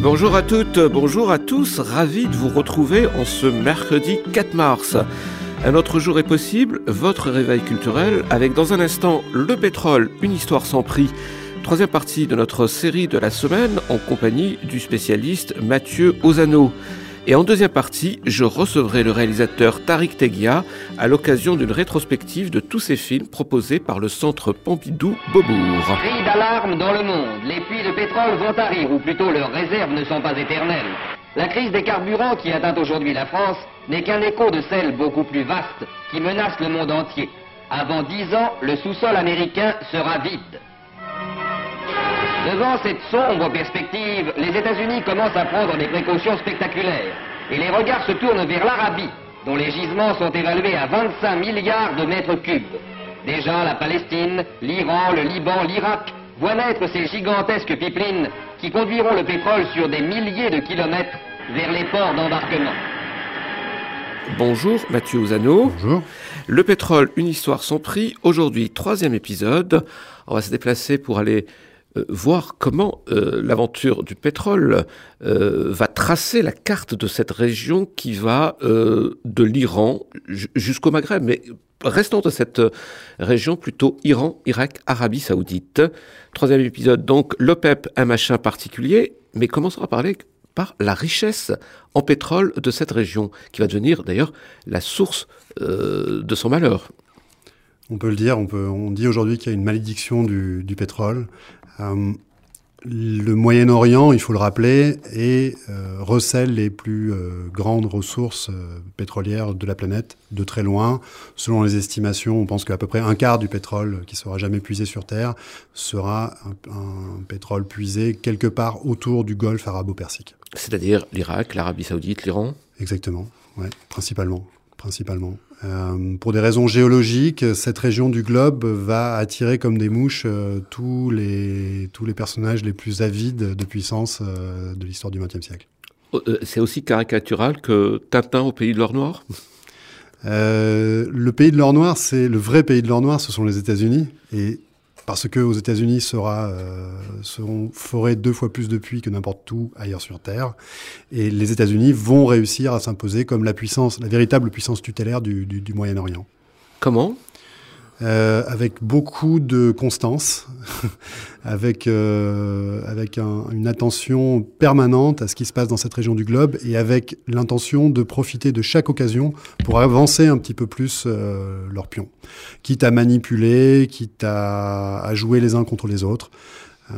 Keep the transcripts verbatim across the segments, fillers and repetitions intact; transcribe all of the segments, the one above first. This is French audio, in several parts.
Bonjour à toutes, bonjour à tous, ravi de vous retrouver en ce mercredi quatre mars. Un autre jour est possible, votre réveil culturel, avec dans un instant le pétrole, une histoire sans prix. Troisième partie de notre série de la semaine en compagnie du spécialiste Mathieu Ozano. Et en deuxième partie, je recevrai le réalisateur Tariq Teghia à l'occasion d'une rétrospective de tous ces films proposés par le Centre Pompidou-Beaubourg. Cri d'alarme dans le monde. Les puits de pétrole vont tarir, ou plutôt leurs réserves ne sont pas éternelles. La crise des carburants qui atteint aujourd'hui la France n'est qu'un écho de celle beaucoup plus vaste qui menace le monde entier. Avant dix ans, le sous-sol américain sera vide. Devant cette sombre perspective, les États-Unis commencent à prendre des précautions spectaculaires. Et les regards se tournent vers l'Arabie, dont les gisements sont évalués à vingt-cinq milliards de mètres cubes. Déjà, la Palestine, l'Iran, le Liban, l'Irak voient naître ces gigantesques pipelines qui conduiront le pétrole sur des milliers de kilomètres vers les ports d'embarquement. Bonjour Mathieu Ozano. Bonjour. Le pétrole, une histoire sans prix. Aujourd'hui, troisième épisode. On va se déplacer pour aller euh, voir comment euh, l'aventure du pétrole euh, va tracer la carte de cette région qui va euh, de l'Iran j- jusqu'au Maghreb. Mais restons de cette région plutôt Iran, Irak, Arabie Saoudite. Troisième épisode, donc l'OPEP, un machin particulier. Mais commençons à parler par la richesse en pétrole de cette région, qui va devenir d'ailleurs la source euh, de son malheur. On peut le dire, on, peut, on dit aujourd'hui qu'il y a une malédiction du, du pétrole. Euh, le Moyen-Orient, il faut le rappeler, est, euh, recèle les plus euh, grandes ressources euh, pétrolières de la planète, de très loin. Selon les estimations, on pense qu'à peu près un quart du pétrole qui sera jamais puisé sur Terre sera un, un pétrole puisé quelque part autour du Golfe arabo-persique. C'est-à-dire l'Irak, l'Arabie Saoudite, l'Iran ? Exactement, ouais, principalement. principalement. Euh, pour des raisons géologiques, cette région du globe va attirer comme des mouches euh, tous, les, tous les personnages les plus avides de puissance euh, de l'histoire du vingtième siècle. Euh, c'est aussi caricatural que Tintin au pays de l'or noir ? euh, Le pays de l'or noir, c'est le vrai pays de l'or noir, ce sont les États-Unis. Et parce qu'aux États-Unis sera, euh, seront forés deux fois plus de puits que n'importe où ailleurs sur Terre. Et les États-Unis vont réussir à s'imposer comme la puissance, la véritable puissance tutélaire du, du, du Moyen-Orient. Comment ? Euh, avec beaucoup de constance, avec, euh, avec un, une attention permanente à ce qui se passe dans cette région du globe et avec l'intention de profiter de chaque occasion pour avancer un petit peu plus euh, leurs pions. Quitte à manipuler, quitte à, à jouer les uns contre les autres. Euh,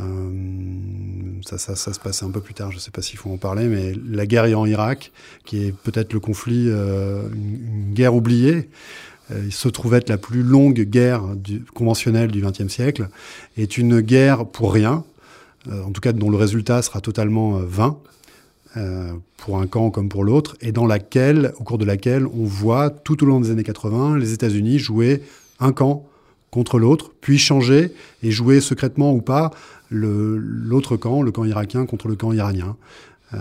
ça, ça, ça se passe un peu plus tard, je ne sais pas s'il faut en parler, mais la guerre Iran-Irak, qui est peut-être le conflit, euh, une, une guerre oubliée, il se trouve être la plus longue guerre du, conventionnelle du vingtième siècle, est une guerre pour rien, euh, en tout cas dont le résultat sera totalement euh, vain, euh, pour un camp comme pour l'autre, et dans laquelle, au cours de laquelle on voit tout au long des années quatre-vingts les États-Unis jouer un camp contre l'autre, puis changer et jouer secrètement ou pas le, l'autre camp, le camp irakien contre le camp iranien. Euh,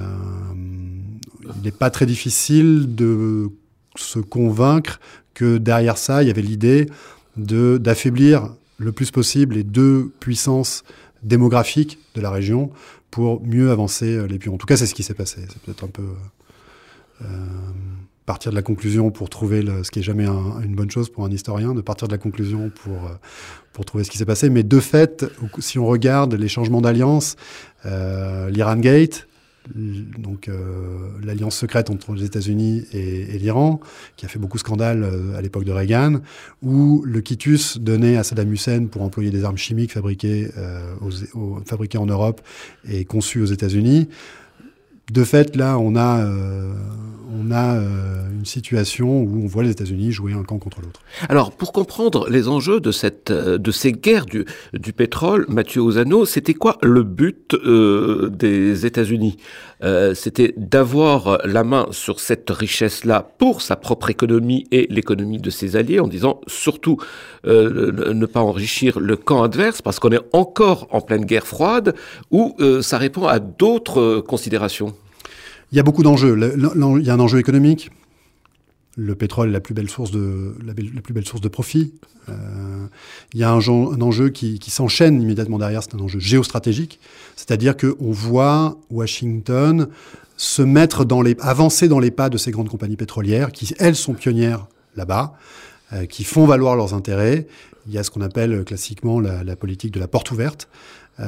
il n'est pas très difficile de se convaincre que derrière ça, il y avait l'idée de, d'affaiblir le plus possible les deux puissances démographiques de la région pour mieux avancer les pions. En tout cas, c'est ce qui s'est passé. C'est peut-être un peu euh, partir de la conclusion pour trouver le, ce qui n'est jamais un, une bonne chose pour un historien, de partir de la conclusion pour, pour trouver ce qui s'est passé. Mais de fait, si on regarde les changements d'alliance, euh, l'Iran Gate, donc euh, l'alliance secrète entre les États-Unis et, et l'Iran, qui a fait beaucoup scandale euh, à l'époque de Reagan, ou le quitus donné à Saddam Hussein pour employer des armes chimiques fabriquées, euh, aux, aux, fabriquées en Europe et conçues aux États-Unis. De fait, là, on a, euh, on a euh, une situation où on voit les États-Unis jouer un camp contre l'autre. Alors, pour comprendre les enjeux de, cette, de ces guerres du, du pétrole, Mathieu Ozano, c'était quoi le but euh, des États-Unis ? euh, C'était d'avoir la main sur cette richesse-là pour sa propre économie et l'économie de ses alliés, en disant surtout euh, ne pas enrichir le camp adverse, parce qu'on est encore en pleine guerre froide, ou euh, ça répond à d'autres considérations ? Il y a beaucoup d'enjeux. Le, le, il y a un enjeu économique. le pétrole est la plus belle source de, la, belle, la plus belle source de profit. Euh, il y a un, un enjeu qui, qui s'enchaîne immédiatement derrière, c'est un enjeu géostratégique. C'est-à-dire qu'on voit Washington se mettre dans les, avancer dans les pas de ces grandes compagnies pétrolières qui, elles, sont pionnières là-bas, euh, qui font valoir leurs intérêts. Il y a ce qu'on appelle classiquement la, la politique de la porte ouverte. Euh,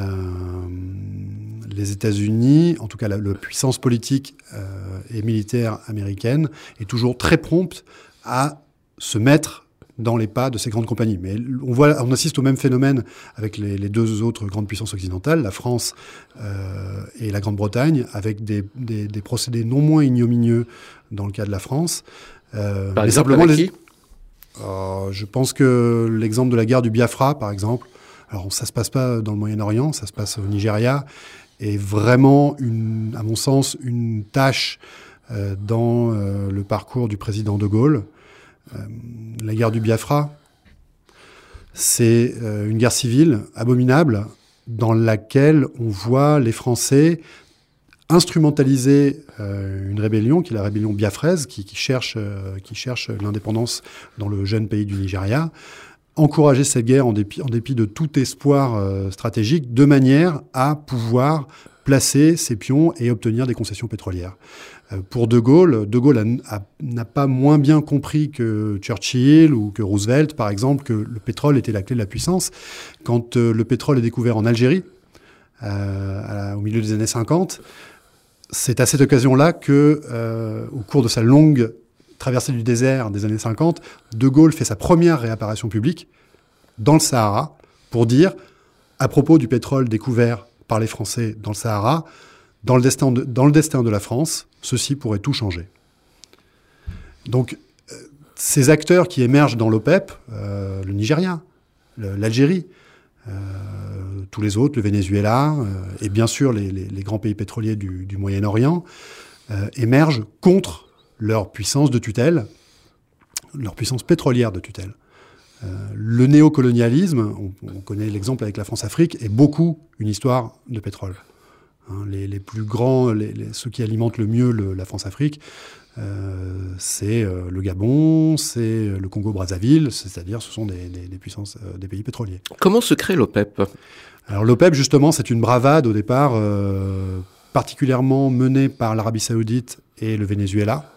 les États-Unis, en tout cas la, la puissance politique euh, et militaire américaine, est toujours très prompte à se mettre dans les pas de ces grandes compagnies. Mais on voit, on assiste au même phénomène avec les, les deux autres grandes puissances occidentales, la France euh, et la Grande-Bretagne, avec des, des, des procédés non moins ignominieux dans le cas de la France. Euh, par exemple, avec les, qui euh, Je pense que l'exemple de la guerre du Biafra, par exemple, alors ça se passe pas dans le Moyen-Orient, ça se passe au Nigeria, est vraiment, une, à mon sens, une tâche euh, dans euh, le parcours du président de Gaulle. Euh, la guerre du Biafra, c'est euh, une guerre civile abominable dans laquelle on voit les Français instrumentaliser euh, une rébellion, qui est la rébellion biafraise, qui, qui, cherche, euh, qui cherche l'indépendance dans le jeune pays du Nigeria, encourager cette guerre en dépit, en dépit de tout espoir euh, stratégique, de manière à pouvoir placer ses pions et obtenir des concessions pétrolières. Euh, pour De Gaulle, De Gaulle a, a, n'a pas moins bien compris que Churchill ou que Roosevelt, par exemple, que le pétrole était la clé de la puissance. Quand euh, le pétrole est découvert en Algérie, euh, à, au milieu des années cinquante, c'est à cette occasion-là que, euh, au cours de sa longue traversée du désert des années cinquante, De Gaulle fait sa première réapparition publique dans le Sahara pour dire, à propos du pétrole découvert par les Français dans le Sahara, dans le destin de, dans le destin de la France, ceci pourrait tout changer. Donc, euh, ces acteurs qui émergent dans l'OPEP, euh, le Nigeria, le, l'Algérie, euh, tous les autres, le Venezuela, euh, et bien sûr les, les, les grands pays pétroliers du, du Moyen-Orient, euh, émergent contre leur puissance de tutelle, leur puissance pétrolière de tutelle. Euh, le néocolonialisme, on, on connaît l'exemple avec la France-Afrique, est beaucoup une histoire de pétrole. Hein, les, les plus grands, les, les, ceux qui alimentent le mieux le, la France-Afrique, euh, c'est euh, le Gabon, c'est le Congo-Brazzaville, c'est-à-dire ce sont des, des, des puissances, euh, des pays pétroliers. Comment se crée l'OPEP ? Alors l'OPEP, justement, c'est une bravade au départ, euh, particulièrement menée par l'Arabie Saoudite et le Venezuela,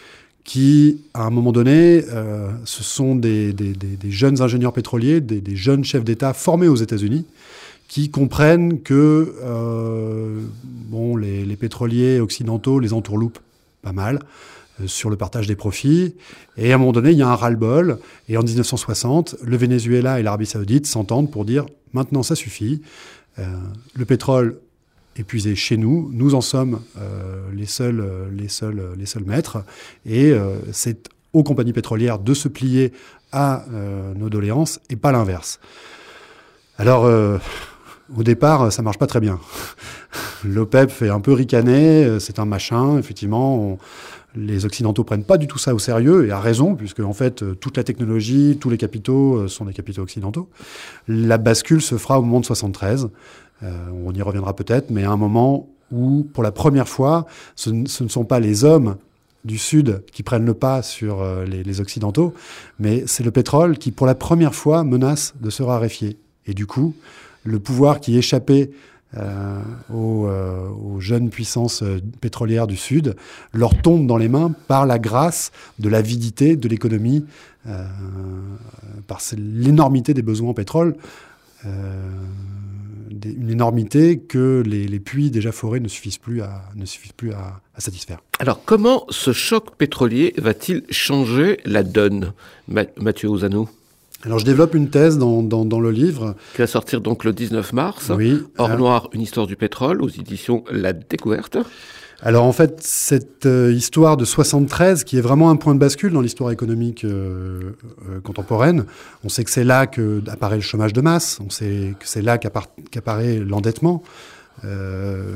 qui, à un moment donné, euh, ce sont des, des, des, des jeunes ingénieurs pétroliers, des, des jeunes chefs d'État formés aux États-Unis, qui comprennent que euh, bon, les, les pétroliers occidentaux les entourloupent pas mal euh, sur le partage des profits. Et à un moment donné, il y a un ras-le-bol. Et en dix-neuf cent soixante, le Venezuela et l'Arabie Saoudite s'entendent pour dire « maintenant, ça suffit. Euh, le pétrole épuisé chez nous, nous en sommes euh, les seuls, euh, les seuls, euh, les seuls maîtres, et euh, c'est aux compagnies pétrolières de se plier à euh, nos doléances et pas l'inverse. » Alors, euh, au départ, ça marche pas très bien. L'OPEP fait un peu ricaner, c'est un machin, effectivement. On, les Occidentaux prennent pas du tout ça au sérieux, et à raison, puisque en fait, toute la technologie, tous les capitaux sont des capitaux occidentaux. La bascule se fera au moment de soixante-treize. Euh, on y reviendra peut-être, mais à un moment où, pour la première fois, ce, ce ne sont pas les hommes du Sud qui prennent le pas sur euh, les, les Occidentaux, mais c'est le pétrole qui, pour la première fois, menace de se raréfier. Et du coup, le pouvoir qui échappait euh, aux, euh, aux jeunes puissances euh, pétrolières du Sud leur tombe dans les mains par la grâce de l'avidité de l'économie, euh, par l'énormité des besoins en pétrole. Euh, une énormité que les, les puits déjà forés ne suffisent plus à, ne suffisent plus à, à satisfaire. Alors, comment ce choc pétrolier va-t-il changer la donne, Mathieu Ozannou ? Alors, je développe une thèse dans, dans, dans le livre. Qui va sortir donc le dix-neuf mars. Oui. Or euh... noir, une histoire du pétrole, aux éditions La Découverte. Alors en fait, cette euh, histoire de soixante-treize, qui est vraiment un point de bascule dans l'histoire économique euh, euh, contemporaine, on sait que c'est là qu'apparaît le chômage de masse, on sait que c'est là qu'appara- qu'apparaît l'endettement euh,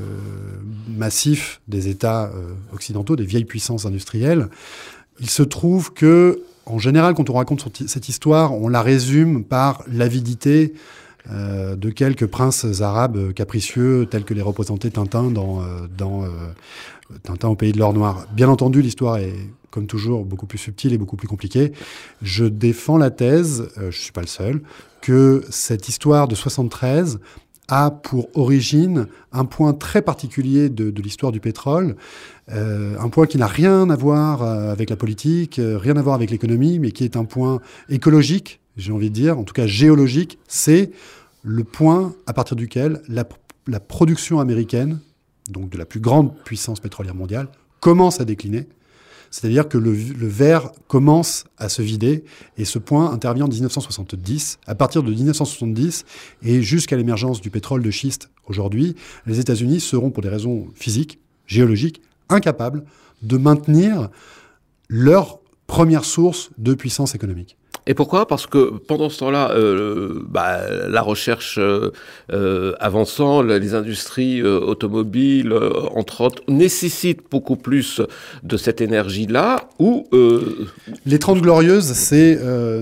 massif des États euh, occidentaux, des vieilles puissances industrielles. Il se trouve que, en général, quand on raconte son, cette histoire, on la résume par l'avidité Euh, de quelques princes arabes capricieux tels que les représentait Tintin dans, euh, dans euh, Tintin au pays de l'or noir. Bien entendu, l'histoire est comme toujours, beaucoup plus subtil et beaucoup plus compliqué. Je défends la thèse, euh, je ne suis pas le seul, que cette histoire de soixante-treize a pour origine un point très particulier de, de l'histoire du pétrole, euh, un point qui n'a rien à voir avec la politique, euh, rien à voir avec l'économie, mais qui est un point écologique, j'ai envie de dire, en tout cas géologique. C'est le point à partir duquel la, la production américaine, donc de la plus grande puissance pétrolière mondiale, commence à décliner. C'est-à-dire que le, le verre commence à se vider, et ce point intervient en dix-neuf cent soixante-dix. À partir de dix-neuf cent soixante-dix et jusqu'à l'émergence du pétrole de schiste aujourd'hui, les États-Unis seront, pour des raisons physiques, géologiques, incapables de maintenir leur première source de puissance économique. Et pourquoi ? Parce que pendant ce temps-là, euh, bah, la recherche euh, euh, avançant, les industries euh, automobiles, euh, entre autres, nécessitent beaucoup plus de cette énergie-là. Ou euh... Les Trente Glorieuses, c'est euh,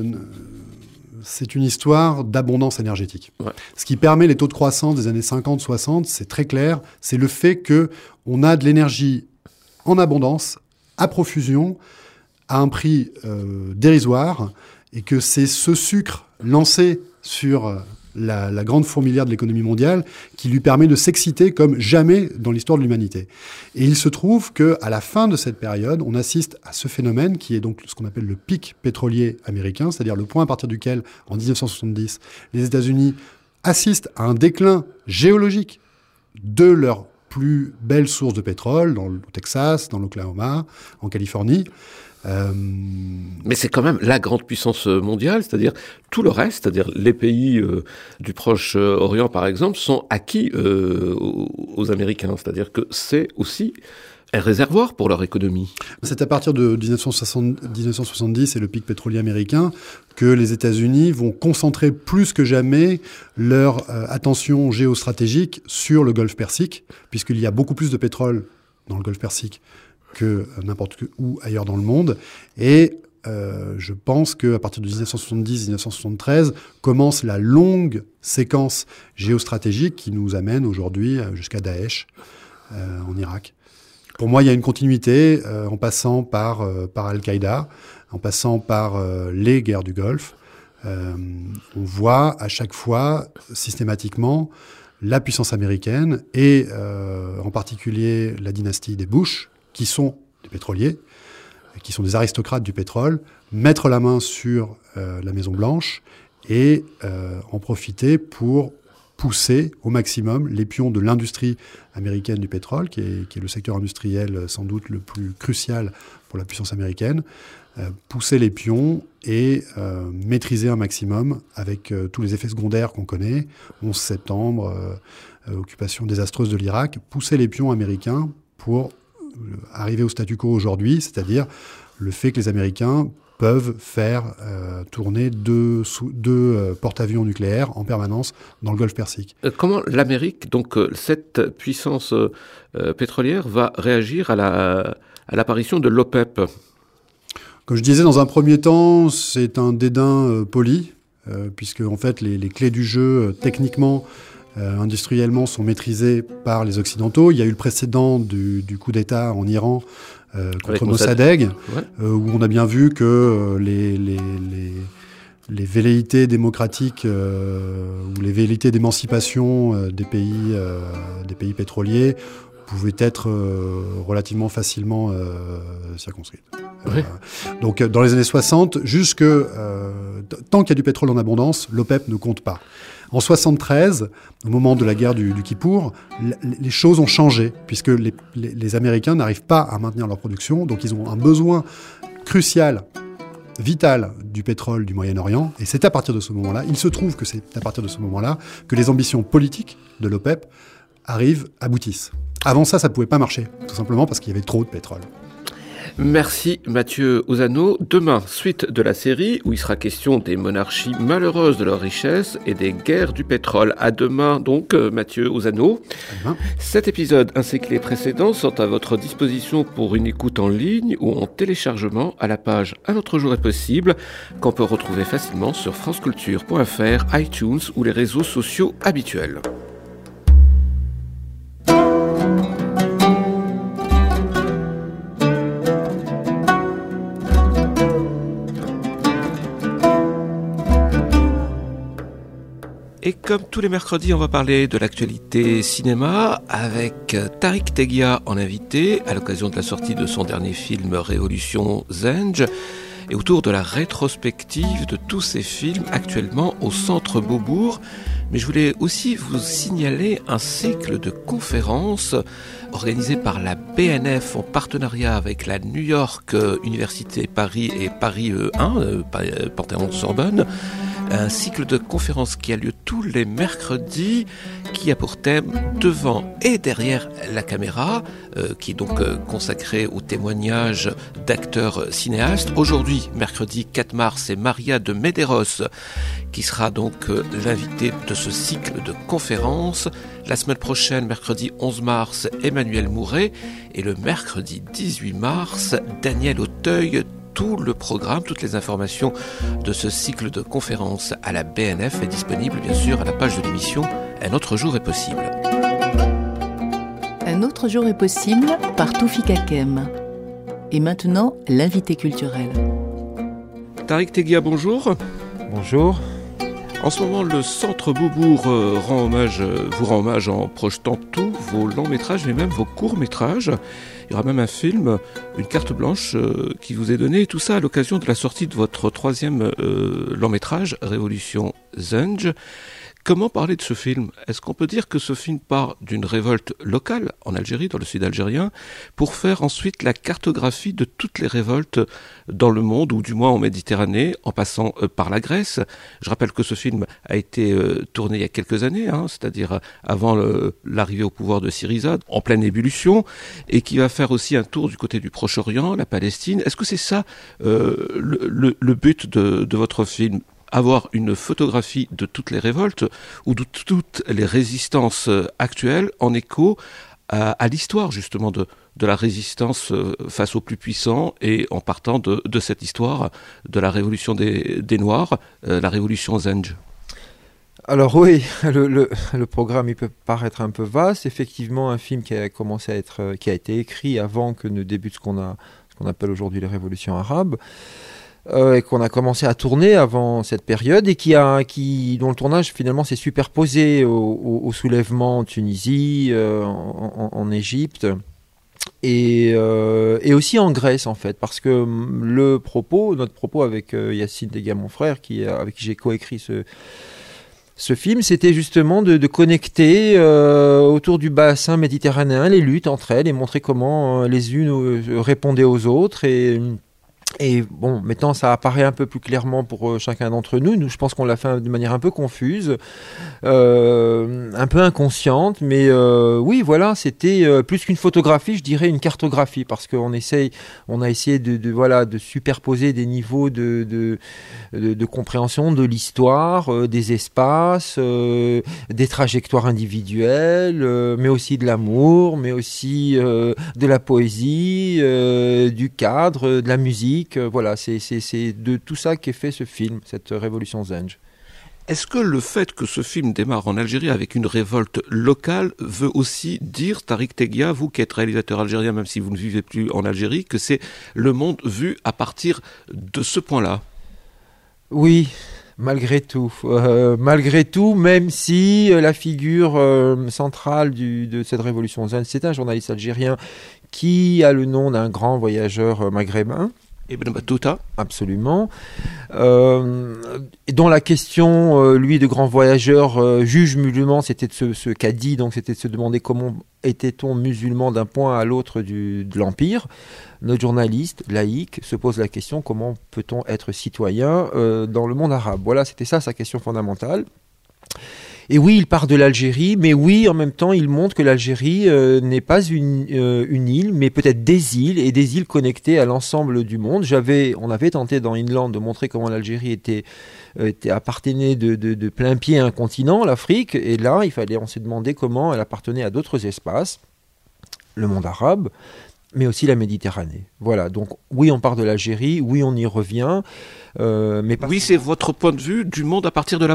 c'est une histoire d'abondance énergétique. Ouais. Ce qui permet les taux de croissance des années cinquante soixante, c'est très clair, c'est le fait que on a de l'énergie en abondance, à profusion, à un prix euh, dérisoire, et que c'est ce sucre lancé sur la, la grande fourmilière de l'économie mondiale qui lui permet de s'exciter comme jamais dans l'histoire de l'humanité. Et il se trouve qu'à la fin de cette période, on assiste à ce phénomène qui est donc ce qu'on appelle le pic pétrolier américain, c'est-à-dire le point à partir duquel, en dix-neuf cent soixante-dix, les États-Unis assistent à un déclin géologique de leur plus belle source de pétrole, dans le Texas, dans l'Oklahoma, en Californie. Euh... Mais c'est quand même la grande puissance mondiale, c'est-à-dire tout le reste, c'est-à-dire les pays euh, du Proche-Orient, par exemple, sont acquis euh, aux, aux Américains. C'est-à-dire que c'est aussi un réservoir pour leur économie. C'est à partir de dix-neuf cent soixante-dix et le pic pétrolier américain que les États-Unis vont concentrer plus que jamais leur euh, attention géostratégique sur le Golfe Persique, puisqu'il y a beaucoup plus de pétrole dans le Golfe Persique que n'importe où ailleurs dans le monde. Et euh, je pense qu'à partir de dix-neuf cent soixante-dix à dix-neuf cent soixante-treize commence la longue séquence géostratégique qui nous amène aujourd'hui jusqu'à Daesh euh, en Irak. Pour moi, il y a une continuité euh, en passant par, euh, par Al-Qaïda, en passant par euh, les guerres du Golfe. Euh, on voit à chaque fois, systématiquement, la puissance américaine et euh, en particulier la dynastie des Bush, qui sont des pétroliers, qui sont des aristocrates du pétrole, mettre la main sur euh, la Maison-Blanche et euh, en profiter pour pousser au maximum les pions de l'industrie américaine du pétrole, qui est, qui est le secteur industriel sans doute le plus crucial pour la puissance américaine, euh, pousser les pions et euh, maîtriser un maximum avec euh, tous les effets secondaires qu'on connaît, onze septembre, euh, euh, occupation désastreuse de l'Irak, pousser les pions américains pour arriver au statu quo aujourd'hui, c'est-à-dire le fait que les Américains peuvent faire euh, tourner deux, deux euh, porte-avions nucléaires en permanence dans le Golfe Persique. Euh, comment l'Amérique, donc euh, cette puissance euh, pétrolière, va réagir à, la, à l'apparition de l'OPEP ? Comme je disais, dans un premier temps, c'est un dédain euh, poli, euh, puisque en fait les, les clés du jeu, euh, techniquement, Euh, industriellement, sont maîtrisés par les Occidentaux. Il y a eu le précédent du, du coup d'État en Iran euh, contre Mossadegh, ouais. euh, où on a bien vu que euh, les, les, les, les velléités démocratiques euh, ou les velléités d'émancipation euh, des pays, euh, des pays pétroliers pouvaient être euh, relativement facilement euh, circonscrites. Oui. Euh, donc dans les années soixante, jusque euh, tant qu'il y a du pétrole en abondance, l'OPEP ne compte pas. En soixante-treize, au moment de la guerre du, du Kippour, les choses ont changé, puisque les, les, les Américains n'arrivent pas à maintenir leur production, donc ils ont un besoin crucial, vital du pétrole du Moyen-Orient, et c'est à partir de ce moment-là, il se trouve que c'est à partir de ce moment-là, que les ambitions politiques de l'OPEP arrivent, aboutissent. Avant ça, ça ne pouvait pas marcher, tout simplement parce qu'il y avait trop de pétrole. Merci Mathieu Ozanneau. Demain, suite de la série où il sera question des monarchies malheureuses de leur richesse et des guerres du pétrole. À demain donc Mathieu Ozanneau. Cet épisode ainsi que les précédents sont à votre disposition pour une écoute en ligne ou en téléchargement à la page Un autre jour est possible qu'on peut retrouver facilement sur franceculture point f r, iTunes ou les réseaux sociaux habituels. comme tous les mercredis, on va parler de l'actualité cinéma avec Tariq Teghia en invité à l'occasion de la sortie de son dernier film Révolution Zenj et autour de la rétrospective de tous ces films actuellement au Centre Beaubourg. Mais je voulais aussi vous signaler un cycle de conférences organisé par la B N F en partenariat avec la New York Université Paris et Paris un, euh, Panthéon-Sorbonne. Un cycle de conférences qui a lieu tous les mercredis, qui a pour thème devant et derrière la caméra, euh, qui est donc euh, consacré au témoignage d'acteurs cinéastes. Aujourd'hui, mercredi quatre mars, c'est Maria de Medeiros qui sera donc euh, l'invitée de ce cycle de conférences. La semaine prochaine, mercredi onze mars, Emmanuel Mouret. Et le mercredi dix-huit mars, Daniel Auteuil. Tout le programme, toutes les informations de ce cycle de conférences à la B N F est disponible bien sûr à la page de l'émission Un autre jour est possible. Un autre jour est possible par Toufik Hakem. Et maintenant, l'invité culturel. Tariq Teghia, bonjour. Bonjour. En ce moment, le Centre Beaubourg euh, rend hommage, euh, vous rend hommage en projetant tous vos longs métrages, mais même vos courts métrages. Il y aura même un film, une carte blanche euh, qui vous est donnée, et tout ça à l'occasion de la sortie de votre troisième euh, long métrage, Révolution Zenj. Comment parler de ce film ? Est-ce qu'on peut dire que ce film part d'une révolte locale en Algérie, dans le sud algérien, pour faire ensuite la cartographie de toutes les révoltes dans le monde, ou du moins en Méditerranée, en passant euh, par la Grèce ? Je rappelle que ce film a été euh, tourné il y a quelques années, hein, c'est-à-dire avant le, l'arrivée au pouvoir de Syriza, en pleine ébullition, et qui va faire aussi un tour du côté du Proche-Orient, la Palestine. Est-ce que c'est ça euh, le, le, le but de, de votre film ? Avoir une photographie de toutes les révoltes ou de toutes les résistances actuelles en écho à, à l'histoire justement de, de la résistance face aux plus puissants, et en partant de, de cette histoire de la révolution des, des Noirs, euh, la révolution Zenj. Alors oui, le, le, le programme il peut paraître un peu vaste. Effectivement, un film qui a commencé à être, qui a été écrit avant que ne débute ce qu'on a, ce qu'on appelle aujourd'hui les révolutions arabes. Euh, et qu'on a commencé à tourner avant cette période, et qui a, qui, dont le tournage finalement s'est superposé au, au, au soulèvement en Tunisie, euh, en, en, en Égypte, et, euh, et aussi en Grèce en fait, parce que le propos, notre propos avec euh, Yacine Teghia, mon frère, qui, avec qui j'ai coécrit ce, ce film, c'était justement de, de connecter euh, autour du bassin méditerranéen les luttes entre elles, et montrer comment euh, les unes euh, répondaient aux autres. Et Et bon, maintenant ça apparaît un peu plus clairement pour euh, chacun d'entre nous. Nous, je pense qu'on l'a fait de manière un peu confuse, euh, un peu inconsciente, mais euh, oui, voilà, c'était euh, plus qu'une photographie, je dirais une cartographie, parce qu'on essaye, on a essayé de, de voilà, de superposer des niveaux de de, de, de compréhension de l'histoire, euh, des espaces, euh, des trajectoires individuelles, euh, mais aussi de l'amour, mais aussi euh, de la poésie, euh, du cadre, de la musique. Voilà, c'est, c'est, c'est de tout ça qu'est fait ce film, cette révolution Zenj. Est-ce que le fait que ce film démarre en Algérie avec une révolte locale veut aussi dire, Tariq Teghia, vous qui êtes réalisateur algérien, même si vous ne vivez plus en Algérie, que c'est le monde vu à partir de ce point-là ? Oui, malgré tout. Euh, malgré tout, même si la figure euh, centrale du, de cette révolution Zenj, c'est un journaliste algérien qui a le nom d'un grand voyageur maghrébin. Ibn Battuta. Absolument. Euh, dont la question, euh, lui, de grand voyageur, euh, juge musulman, c'était de ce, ce qu'a dit, donc c'était de se demander comment était-on musulman d'un point à l'autre du, de l'Empire. Notre journaliste, laïque, se pose la question, comment peut-on être citoyen euh, dans le monde arabe ? Voilà, c'était ça sa question fondamentale. Et oui, il part de l'Algérie, mais oui, en même temps, il montre que l'Algérie euh, n'est pas une, euh, une île, mais peut-être des îles, et des îles connectées à l'ensemble du monde. J'avais, on avait tenté dans Inland de montrer comment l'Algérie était, euh, était appartenait de, de, de plein pied à un continent, l'Afrique, et là, il fallait, on s'est demandé comment elle appartenait à d'autres espaces, le monde arabe, mais aussi la Méditerranée. Voilà, donc oui, on part de l'Algérie, oui, on y revient. Euh, mais oui, c'est votre point de vue du monde à partir de là-bas ?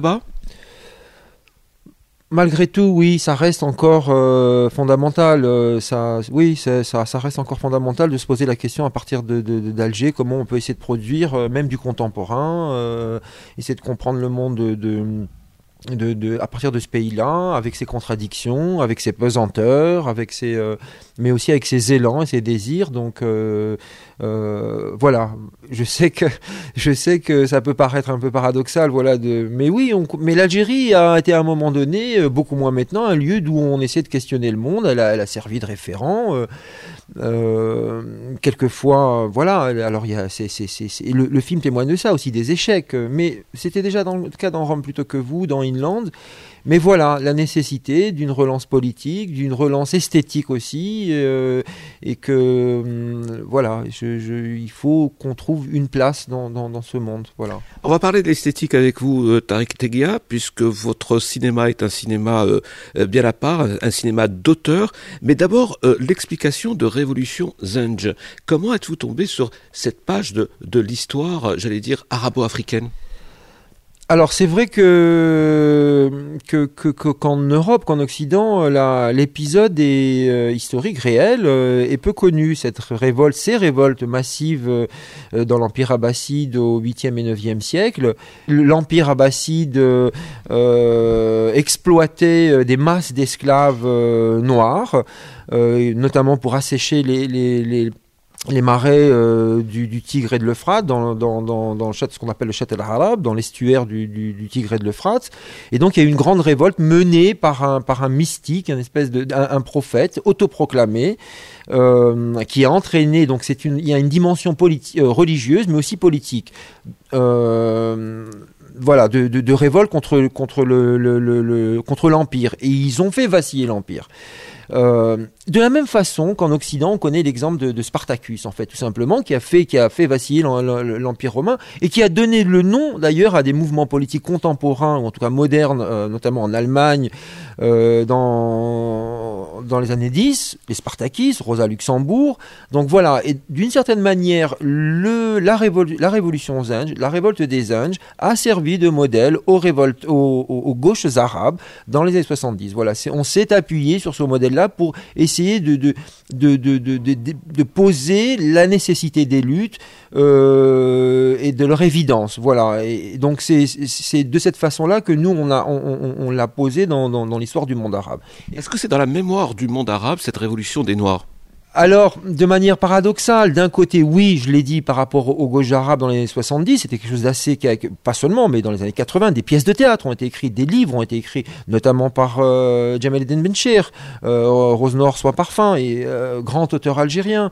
Malgré tout, oui, ça reste encore euh, fondamental. Euh, ça, oui, ça, ça, ça reste encore fondamental de se poser la question à partir de, de, d'Alger, comment on peut essayer de produire euh, même du contemporain, euh, essayer de comprendre le monde de, de, de, de, à partir de ce pays-là, avec ses contradictions, avec ses pesanteurs, avec ses, euh, mais aussi avec ses élans et ses désirs. Donc euh, euh, voilà, je sais que je sais que ça peut paraître un peu paradoxal, voilà. De, mais oui, on, mais l'Algérie a été à un moment donné, beaucoup moins maintenant, un lieu d'où on essaie de questionner le monde. Elle a, elle a servi de référent. Euh, euh, quelquefois, voilà. Alors il y a, c'est, c'est, c'est, c'est, le, le film témoigne de ça aussi, des échecs. Mais c'était déjà dans le cas dans Rome plutôt que vous, dans Inland. Mais voilà, la nécessité d'une relance politique, d'une relance esthétique aussi, euh, et que euh, voilà, je, je, il faut qu'on trouve une place dans, dans, dans ce monde. Voilà. On va parler de l'esthétique avec vous, euh, Tariq Teggia, puisque votre cinéma est un cinéma euh, bien à part, un cinéma d'auteur. Mais d'abord, euh, l'explication de Révolution Zenj. Comment êtes-vous tombé sur cette page de, de l'histoire, j'allais dire, arabo-africaine ? Alors c'est vrai que, que, que, que qu'en Europe, qu'en Occident, la, l'épisode est euh, historique, réel, euh, et peu connu. Cette révolte, ces révoltes massives euh, dans l'Empire abbasside au huitième et neuvième siècle. L'Empire abbasside euh, exploitait des masses d'esclaves euh, noirs, euh, notamment pour assécher les, les, les les marais euh, du, du Tigre et de l'Euphrate, dans, dans, dans, dans le chat, ce qu'on appelle le Chat el-Harab, dans l'estuaire du, du, du Tigre et de l'Euphrate. Et donc, il y a eu une grande révolte menée par un, par un mystique, un espèce de, un, un prophète autoproclamé, euh, qui a entraîné, donc c'est une, il y a une dimension politi- euh, religieuse, mais aussi politique. Euh, Voilà, de, de, de révolte contre, contre, le, le, le, le, contre l'Empire. Et ils ont fait vaciller l'Empire. Euh, de la même façon qu'en Occident, on connaît l'exemple de, de Spartacus, en fait, tout simplement, qui a fait, qui a fait vaciller l'Empire romain et qui a donné le nom, d'ailleurs, à des mouvements politiques contemporains, ou en tout cas modernes, euh, notamment en Allemagne, euh, dans, dans les années dix, les Spartakistes, Rosa Luxembourg. Donc voilà, et d'une certaine manière, le, la, révolu- la révolution Zenj, la révolte des Zenj, a servi de modèle aux, révoltes, aux, aux, aux gauches arabes dans les années soixante-dix. Voilà, c'est, on s'est appuyé sur ce modèle-là pour essayer de, de, de, de, de, de, de poser la nécessité des luttes euh, et de leur évidence. Voilà. Et donc c'est, c'est de cette façon-là que nous, on, a, on, on, on l'a posé dans, dans, dans l'histoire du monde arabe. Est-ce que c'est dans la mémoire du monde arabe, cette révolution des Noirs ? Alors, de manière paradoxale, d'un côté, oui, je l'ai dit par rapport aux gauches arabes dans les années soixante-dix, c'était quelque chose d'assez, pas seulement, mais dans les années quatre-vingts, des pièces de théâtre ont été écrites, des livres ont été écrits, notamment par euh, Jamal Eddin Benchir, euh, Rose Noire, Soie Parfum, et euh, grand auteur algérien,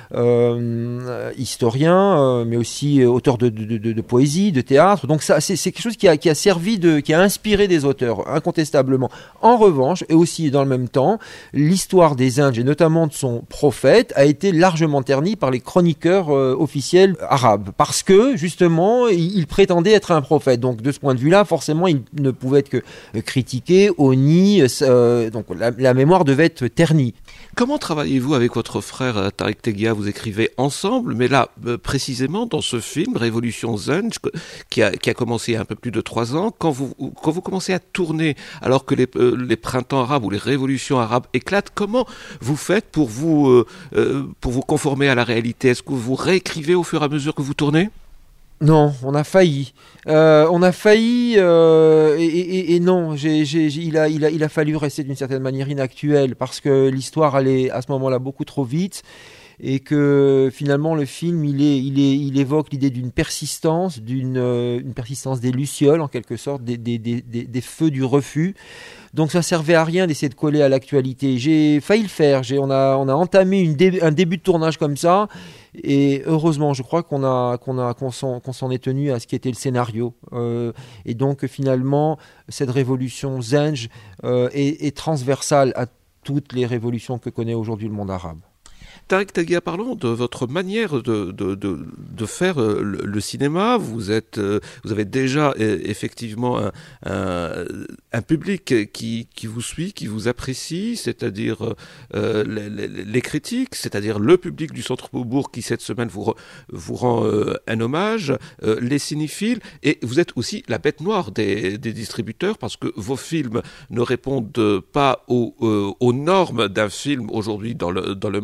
euh, historien, euh, mais aussi auteur de, de, de, de poésie, de théâtre. Donc ça, c'est, c'est quelque chose qui a, qui a servi de, qui a inspiré des auteurs, incontestablement. En revanche, et aussi dans le même temps, l'histoire des Indes, et notamment de son prophète, fait, a été largement terni par les chroniqueurs euh, officiels arabes, parce que justement il, il prétendait être un prophète. Donc de ce point de vue-là, forcément, il ne pouvait être que euh, critiqué, honni, euh, donc la, la mémoire devait être ternie. Comment travaillez-vous avec votre frère euh, Tariq Teggia ? Vous écrivez ensemble, mais là, euh, précisément dans ce film, Révolution Zenj, qui a, qui a commencé il y a un peu plus de trois ans, quand vous, quand vous commencez à tourner, alors que les, euh, les printemps arabes ou les révolutions arabes éclatent, comment vous faites pour vous, euh, euh, pour vous conformer à la réalité ? Est-ce que vous réécrivez au fur et à mesure que vous tournez ? Non, on a failli. Euh, on a failli euh, et, et, et non, j'ai, j'ai, il, a, il, a, il a fallu rester d'une certaine manière inactuel parce que l'histoire allait à ce moment-là beaucoup trop vite et que finalement le film il, est, il, est, il évoque l'idée d'une persistance, d'une euh, une persistance des lucioles en quelque sorte, des, des, des, des, des feux du refus. Donc ça servait à rien d'essayer de coller à l'actualité. J'ai failli le faire. J'ai, on, a, on a entamé une dé, un début de tournage comme ça. Et heureusement, je crois qu'on, a, qu'on, a, qu'on, s'en, qu'on s'en est tenu à ce qui était le scénario. Euh, et donc finalement, cette révolution Zenj euh, est, est transversale à toutes les révolutions que connaît aujourd'hui le monde arabe. Tariq Teggia, parlons de votre manière de, de, de, de faire le, le cinéma. Vous, êtes, vous avez déjà effectivement un, un, un public qui, qui vous suit, qui vous apprécie, c'est-à-dire euh, les, les critiques, c'est-à-dire le public du Centre Beaubourg qui cette semaine vous, vous rend euh, un hommage, euh, les cinéphiles, et vous êtes aussi la bête noire des, des distributeurs parce que vos films ne répondent pas aux, euh, aux normes d'un film aujourd'hui dans le, dans le marché.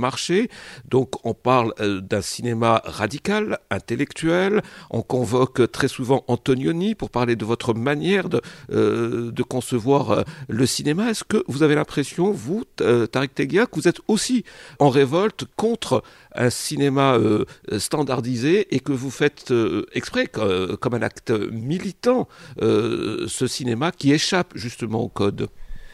Donc on parle euh, d'un cinéma radical, intellectuel. On convoque très souvent Antonioni pour parler de votre manière de, euh, de concevoir euh, le cinéma. Est-ce que vous avez l'impression, vous, euh, Tariq Teggia, que vous êtes aussi en révolte contre un cinéma euh, standardisé et que vous faites euh, exprès, euh, comme un acte militant, euh, ce cinéma qui échappe justement au code?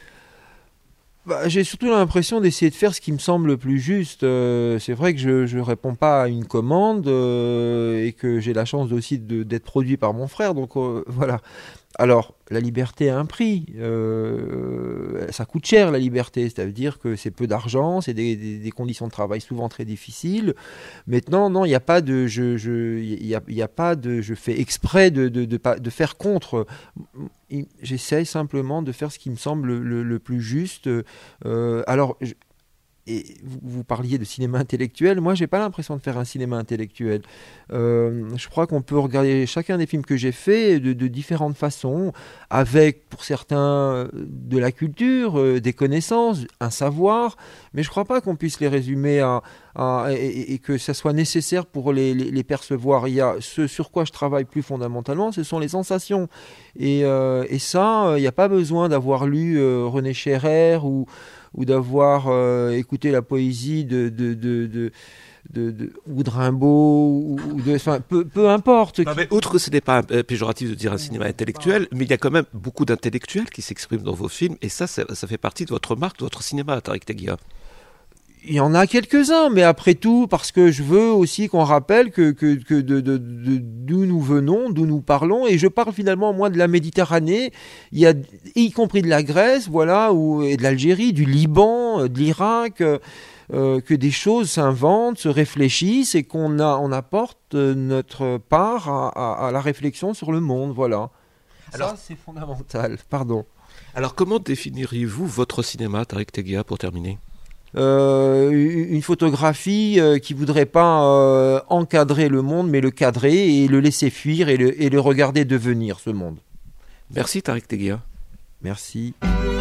Bah, j'ai surtout l'impression d'essayer de faire ce qui me semble le plus juste. Euh, c'est vrai que je ne réponds pas à une commande euh, et que j'ai la chance aussi de, d'être produit par mon frère. Donc euh, voilà. Alors, la liberté a un prix. Euh, ça coûte cher, la liberté. C'est-à-dire que c'est peu d'argent, c'est des, des, des conditions de travail souvent très difficiles. Maintenant, non, il n'y a pas de... Je, je, y a, y a pas de... Je fais exprès de, de, de, de, de faire contre. J'essaye simplement de faire ce qui me semble le, le plus juste. Euh, alors... Je, Et vous, vous parliez de cinéma intellectuel. Moi, j'ai pas l'impression de faire un cinéma intellectuel. Euh, je crois qu'on peut regarder chacun des films que j'ai faits de, de différentes façons, avec, pour certains, de la culture, euh, des connaissances, un savoir. Mais je crois pas qu'on puisse les résumer à, à, et, et que ça soit nécessaire pour les, les, les percevoir. Il y a ce sur quoi je travaille plus fondamentalement, ce sont les sensations. Et, euh, et ça, il n'y a pas besoin d'avoir lu euh, René Scherrer ou ou d'avoir euh, écouté la poésie de, de, de, de, de, de ou de Rimbaud, ou de, enfin, peu, peu importe. Non, mais outre que ce n'est pas euh, péjoratif de dire un cinéma intellectuel, mais il y a quand même beaucoup d'intellectuels qui s'expriment dans vos films, et ça, ça, ça fait partie de votre marque, de votre cinéma, Tariq Teggia. Il y en a quelques-uns, mais après tout, parce que je veux aussi qu'on rappelle que, que, que de, de, de, d'où nous venons, d'où nous parlons, et je parle finalement, moi, de la Méditerranée, il y a, y compris de la Grèce, voilà, ou, et de l'Algérie, du Liban, de l'Irak, euh, que des choses s'inventent, se réfléchissent, et qu'on a, on apporte notre part à, à, à la réflexion sur le monde, voilà. Alors, ça, c'est fondamental, pardon. Alors, comment définiriez-vous votre cinéma, Tariq Teggia, pour terminer ? Euh, une photographie euh, qui voudrait pas euh, encadrer le monde, mais le cadrer et le laisser fuir et le, et le regarder devenir, ce monde. Merci Tariq Teggia. Merci.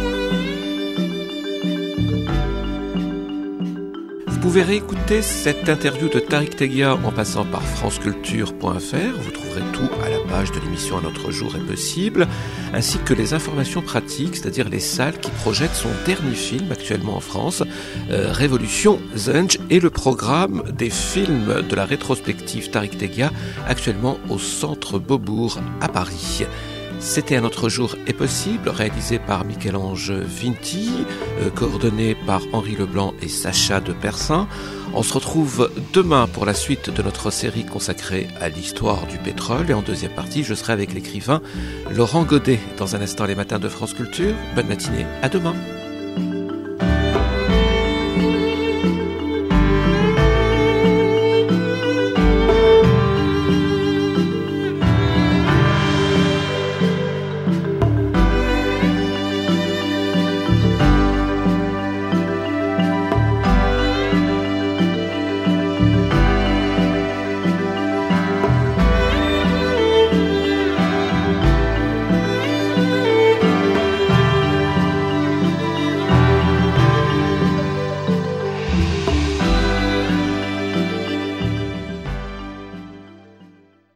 Vous pouvez réécouter cette interview de Tariq Teggia en passant par franceculture point f r. Vous trouverez tout à la page de l'émission Un autre jour est possible, ainsi que les informations pratiques, c'est-à-dire les salles qui projettent son dernier film actuellement en France, euh, Révolution Zenj, et le programme des films de la rétrospective Tariq Teggia, actuellement au Centre Beaubourg à Paris. C'était Un autre jour est possible, réalisé par Michel-Ange Vinti, euh, coordonné par Henri Leblanc et Sacha de Persin. On se retrouve demain pour la suite de notre série consacrée à l'histoire du pétrole. Et en deuxième partie, je serai avec l'écrivain Laurent Godet. Dans un instant, les matins de France Culture. Bonne matinée, à demain.